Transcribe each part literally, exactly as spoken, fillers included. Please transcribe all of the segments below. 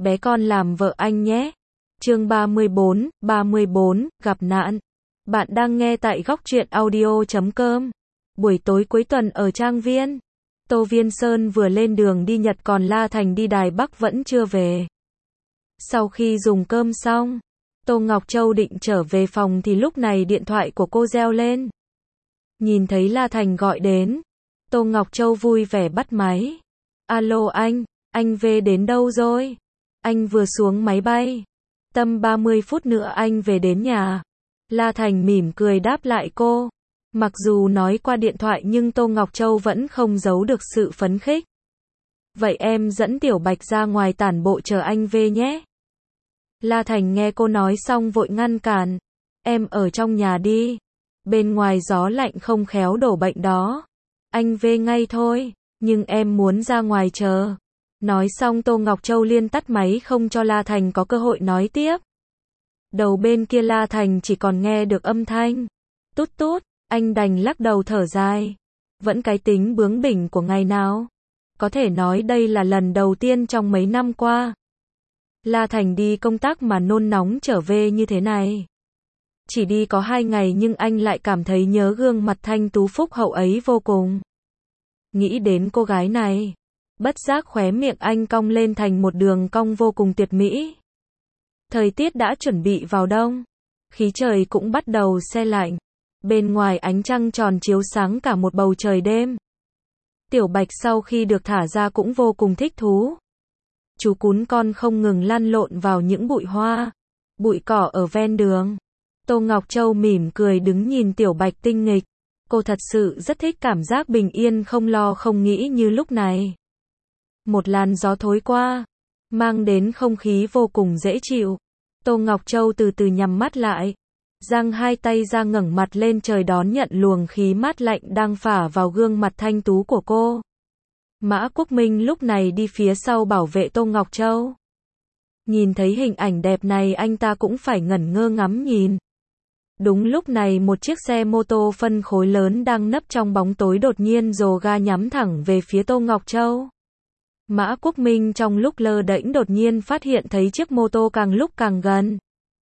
bé con làm vợ anh nhé. Chương ba mươi bốn, ba mươi bốn, gặp nạn. Bạn đang nghe tại góc truyện audio chấm com. Buổi tối cuối tuần ở Trang Viên. Tô Viên Sơn vừa lên đường đi Nhật còn La Thành đi Đài Bắc vẫn chưa về. Sau khi dùng cơm xong, Tô Ngọc Châu định trở về phòng thì lúc này điện thoại của cô reo lên. Nhìn thấy La Thành gọi đến, Tô Ngọc Châu vui vẻ bắt máy. Alo anh, anh về đến đâu rồi? Anh vừa xuống máy bay. Tầm ba mươi phút nữa anh về đến nhà. La Thành mỉm cười đáp lại cô. Mặc dù nói qua điện thoại nhưng Tô Ngọc Châu vẫn không giấu được sự phấn khích. Vậy em dẫn Tiểu Bạch ra ngoài tản bộ chờ anh về nhé. La Thành nghe cô nói xong vội ngăn cản. Em ở trong nhà đi. Bên ngoài gió lạnh không khéo đổ bệnh đó. Anh về ngay thôi, nhưng em muốn ra ngoài chờ. Nói xong Tô Ngọc Châu liên tắt máy không cho La Thành có cơ hội nói tiếp. Đầu bên kia La Thành chỉ còn nghe được âm thanh. Tút tút, anh đành lắc đầu thở dài. Vẫn cái tính bướng bỉnh của ngày nào. Có thể nói đây là lần đầu tiên trong mấy năm qua. La Thành đi công tác mà nôn nóng trở về như thế này. Chỉ đi có hai ngày nhưng anh lại cảm thấy nhớ gương mặt thanh tú phúc hậu ấy vô cùng. Nghĩ đến cô gái này, bất giác khóe miệng anh cong lên thành một đường cong vô cùng tuyệt mỹ. Thời tiết đã chuẩn bị vào đông, khí trời cũng bắt đầu se lạnh. Bên ngoài ánh trăng tròn chiếu sáng cả một bầu trời đêm. Tiểu Bạch sau khi được thả ra cũng vô cùng thích thú. Chú cún con không ngừng lăn lộn vào những bụi hoa, bụi cỏ ở ven đường. Tô Ngọc Châu mỉm cười đứng nhìn Tiểu Bạch tinh nghịch. Cô thật sự rất thích cảm giác bình yên không lo không nghĩ như lúc này. Một làn gió thối qua, mang đến không khí vô cùng dễ chịu. Tô Ngọc Châu từ từ nhắm mắt lại, giang hai tay ra ngẩng mặt lên trời đón nhận luồng khí mát lạnh đang phả vào gương mặt thanh tú của cô. Mã Quốc Minh lúc này đi phía sau bảo vệ Tô Ngọc Châu. Nhìn thấy hình ảnh đẹp này anh ta cũng phải ngẩn ngơ ngắm nhìn. Đúng lúc này một chiếc xe mô tô phân khối lớn đang nấp trong bóng tối đột nhiên rồ ga nhắm thẳng về phía Tô Ngọc Châu. Mã Quốc Minh trong lúc lơ đễnh đột nhiên phát hiện thấy chiếc mô tô càng lúc càng gần.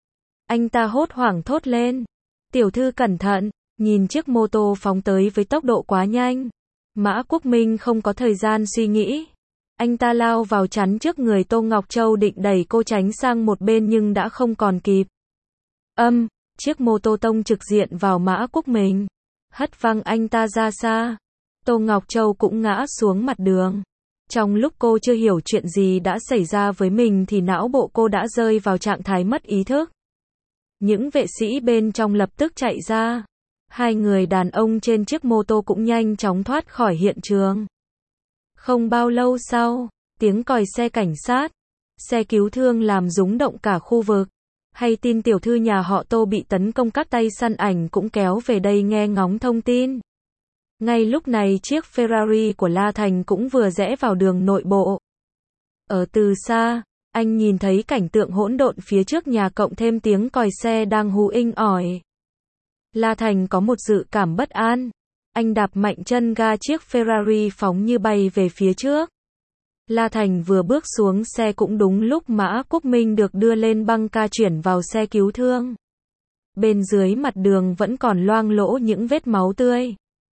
Anh ta hốt hoảng thốt lên. Tiểu thư cẩn thận, nhìn chiếc mô tô phóng tới với tốc độ quá nhanh. Mã Quốc Minh không có thời gian suy nghĩ. Anh ta lao vào chắn trước người Tô Ngọc Châu định đẩy cô tránh sang một bên nhưng đã không còn kịp. Âm, chiếc mô tô tông trực diện vào Mã Quốc Minh. Hất văng anh ta ra xa. Tô Ngọc Châu cũng ngã xuống mặt đường. Trong lúc cô chưa hiểu chuyện gì đã xảy ra với mình thì não bộ cô đã rơi vào trạng thái mất ý thức. Những vệ sĩ bên trong lập tức chạy ra. Hai người đàn ông trên chiếc mô tô cũng nhanh chóng thoát khỏi hiện trường. Không bao lâu sau, tiếng còi xe cảnh sát, xe cứu thương làm rúng động cả khu vực. Hay tin tiểu thư nhà họ Tô bị tấn công các tay săn ảnh cũng kéo về đây nghe ngóng thông tin. Ngay lúc này chiếc Ferrari của La Thành cũng vừa rẽ vào đường nội bộ. Ở từ xa, anh nhìn thấy cảnh tượng hỗn độn phía trước nhà cộng thêm tiếng còi xe đang hú inh ỏi. La Thành có một dự cảm bất an. Anh đạp mạnh chân ga chiếc Ferrari phóng như bay về phía trước. La Thành vừa bước xuống xe cũng đúng lúc Mã Quốc Minh được đưa lên băng ca chuyển vào xe cứu thương. Bên dưới mặt đường vẫn còn loang lỗ những vết máu tươi.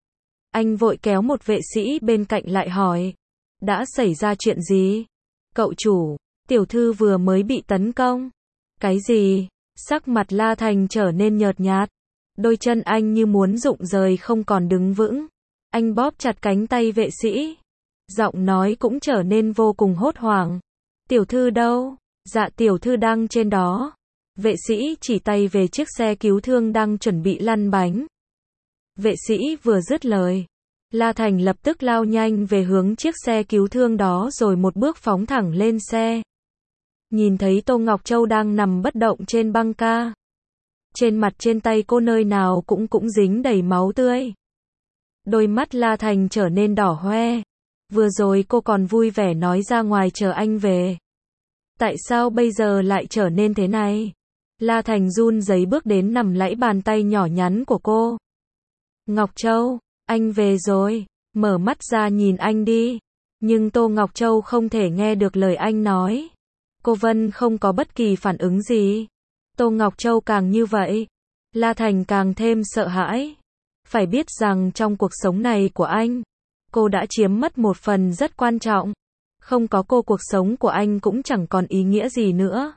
Anh vội kéo một vệ sĩ bên cạnh lại hỏi. Đã xảy ra chuyện gì? Cậu chủ, tiểu thư vừa mới bị tấn công. Cái gì? Sắc mặt La Thành trở nên nhợt nhạt. Đôi chân anh như muốn rụng rời không còn đứng vững. Anh bóp chặt cánh tay vệ sĩ. Giọng nói cũng trở nên vô cùng hốt hoảng. Tiểu thư đâu? Dạ tiểu thư đang trên đó. Vệ sĩ chỉ tay về chiếc xe cứu thương đang chuẩn bị lăn bánh. Vệ sĩ vừa dứt lời, La Thành lập tức lao nhanh về hướng chiếc xe cứu thương đó rồi một bước phóng thẳng lên xe. Nhìn thấy Tô Ngọc Châu đang nằm bất động trên băng ca. Trên mặt trên tay cô nơi nào cũng cũng dính đầy máu tươi. Đôi mắt La Thành trở nên đỏ hoe. Vừa rồi cô còn vui vẻ nói ra ngoài chờ anh về. Tại sao bây giờ lại trở nên thế này? La Thành run rẩy bước đến nằm lẫy bàn tay nhỏ nhắn của cô. Ngọc Châu, anh về rồi, mở mắt ra nhìn anh đi. Nhưng Tô Ngọc Châu không thể nghe được lời anh nói. Cô Vân không có bất kỳ phản ứng gì. Tô Ngọc Châu càng như vậy. La Thành càng thêm sợ hãi. Phải biết rằng trong cuộc sống này của anh, cô đã chiếm mất một phần rất quan trọng. Không có cô cuộc sống của anh cũng chẳng còn ý nghĩa gì nữa.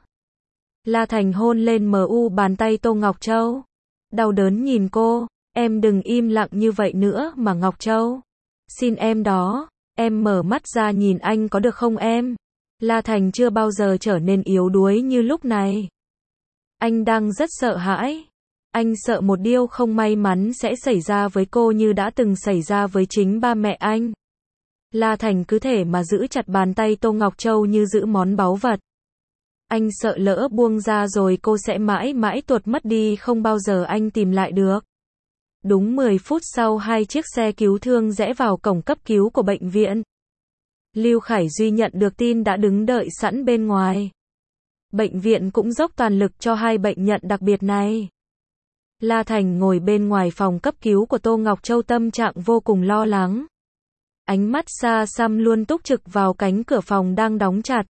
La Thành hôn lên mờ u bàn tay Tô Ngọc Châu. Đau đớn nhìn cô, em đừng im lặng như vậy nữa mà Ngọc Châu. Xin em đó, em mở mắt ra nhìn anh có được không em? La Thành chưa bao giờ trở nên yếu đuối như lúc này. Anh đang rất sợ hãi. Anh sợ một điều không may mắn sẽ xảy ra với cô như đã từng xảy ra với chính ba mẹ anh. La Thành cứ thể mà giữ chặt bàn tay Tô Ngọc Châu như giữ món báu vật. Anh sợ lỡ buông ra rồi cô sẽ mãi mãi tuột mất đi, không bao giờ anh tìm lại được. Đúng mười phút sau, hai chiếc xe cứu thương rẽ vào cổng cấp cứu của bệnh viện. Lưu Khải Duy nhận được tin đã đứng đợi sẵn bên ngoài. Bệnh viện cũng dốc toàn lực cho hai bệnh nhân đặc biệt này. La Thành ngồi bên ngoài phòng cấp cứu của Tô Ngọc Châu, tâm trạng vô cùng lo lắng. Ánh mắt xa xăm luôn túc trực vào cánh cửa phòng đang đóng chặt.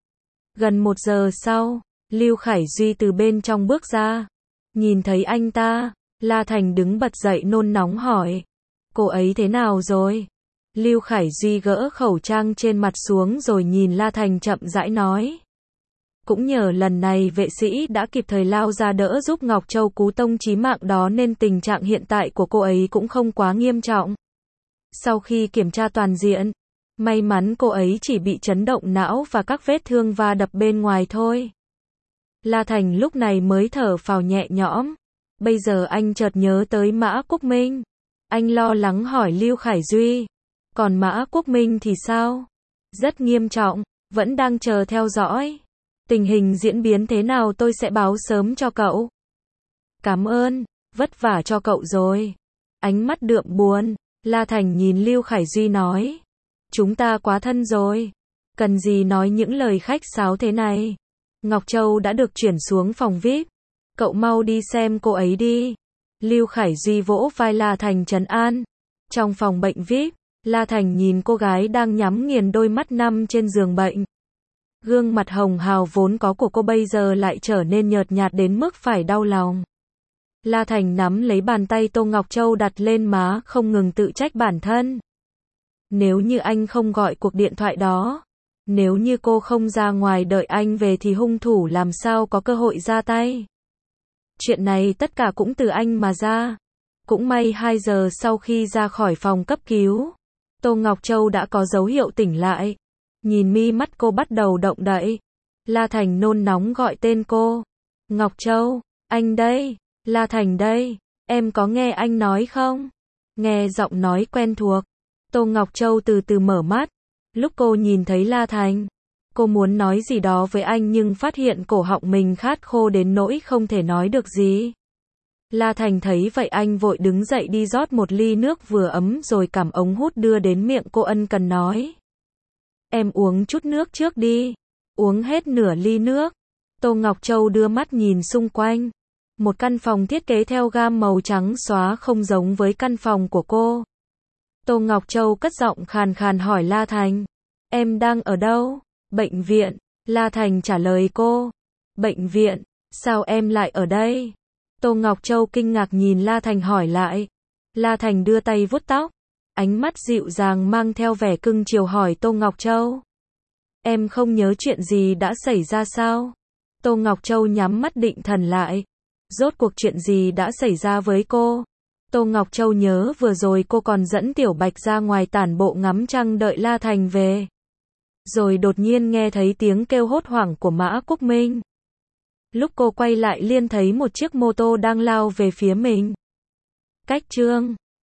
Gần một giờ sau, Lưu Khải Duy từ bên trong bước ra. Nhìn thấy anh ta, La Thành đứng bật dậy nôn nóng hỏi. Cô ấy thế nào rồi? Lưu Khải Duy gỡ khẩu trang trên mặt xuống rồi nhìn La Thành chậm rãi nói. Cũng nhờ lần này vệ sĩ đã kịp thời lao ra đỡ giúp Ngọc Châu cú tông chí mạng đó nên tình trạng hiện tại của cô ấy cũng không quá nghiêm trọng. Sau khi kiểm tra toàn diện, may mắn cô ấy chỉ bị chấn động não và các vết thương va đập bên ngoài thôi. La Thành lúc này mới thở phào nhẹ nhõm. Bây giờ anh chợt nhớ tới Mã Quốc Minh. Anh lo lắng hỏi Lưu Khải Duy. Còn Mã Quốc Minh thì sao? Rất nghiêm trọng, vẫn đang chờ theo dõi. Tình hình diễn biến thế nào tôi sẽ báo sớm cho cậu. Cảm ơn, vất vả cho cậu rồi. Ánh mắt đượm buồn, La Thành nhìn Lưu Khải Duy nói. Chúng ta quá thân rồi. Cần gì nói những lời khách sáo thế này. Ngọc Châu đã được chuyển xuống phòng vi ai pi. Cậu mau đi xem cô ấy đi. Lưu Khải Duy vỗ vai La Thành trấn an. Trong phòng bệnh vi ai pi, La Thành nhìn cô gái đang nhắm nghiền đôi mắt nằm trên giường bệnh. Gương mặt hồng hào vốn có của cô bây giờ lại trở nên nhợt nhạt đến mức phải đau lòng. La Thành nắm lấy bàn tay Tô Ngọc Châu đặt lên má, không ngừng tự trách bản thân. Nếu như anh không gọi cuộc điện thoại đó, nếu như cô không ra ngoài đợi anh về thì hung thủ làm sao có cơ hội ra tay. Chuyện này tất cả cũng từ anh mà ra. Cũng may hai giờ sau khi ra khỏi phòng cấp cứu, Tô Ngọc Châu đã có dấu hiệu tỉnh lại. Nhìn mi mắt cô bắt đầu động đậy. La Thành nôn nóng gọi tên cô. Ngọc Châu, anh đây, La Thành đây, em có nghe anh nói không? Nghe giọng nói quen thuộc. Tô Ngọc Châu từ từ mở mắt. Lúc cô nhìn thấy La Thành, cô muốn nói gì đó với anh nhưng phát hiện cổ họng mình khát khô đến nỗi không thể nói được gì. La Thành thấy vậy anh vội đứng dậy đi rót một ly nước vừa ấm rồi cầm ống hút đưa đến miệng cô, ân cần nói. Em uống chút nước trước đi. Uống hết nửa ly nước. Tô Ngọc Châu đưa mắt nhìn xung quanh. Một căn phòng thiết kế theo gam màu trắng xóa không giống với căn phòng của cô. Tô Ngọc Châu cất giọng khàn khàn hỏi La Thành. Em đang ở đâu? Bệnh viện. La Thành trả lời cô. Bệnh viện? Sao em lại ở đây? Tô Ngọc Châu kinh ngạc nhìn La Thành hỏi lại. La Thành đưa tay vuốt tóc. Ánh mắt dịu dàng mang theo vẻ cưng chiều hỏi Tô Ngọc Châu. Em không nhớ chuyện gì đã xảy ra sao? Tô Ngọc Châu nhắm mắt định thần lại. Rốt cuộc chuyện gì đã xảy ra với cô? Tô Ngọc Châu nhớ vừa rồi cô còn dẫn Tiểu Bạch ra ngoài tản bộ ngắm trăng đợi La Thành về. Rồi đột nhiên nghe thấy tiếng kêu hốt hoảng của Mã Quốc Minh. Lúc cô quay lại liền thấy một chiếc mô tô đang lao về phía mình. Cách chương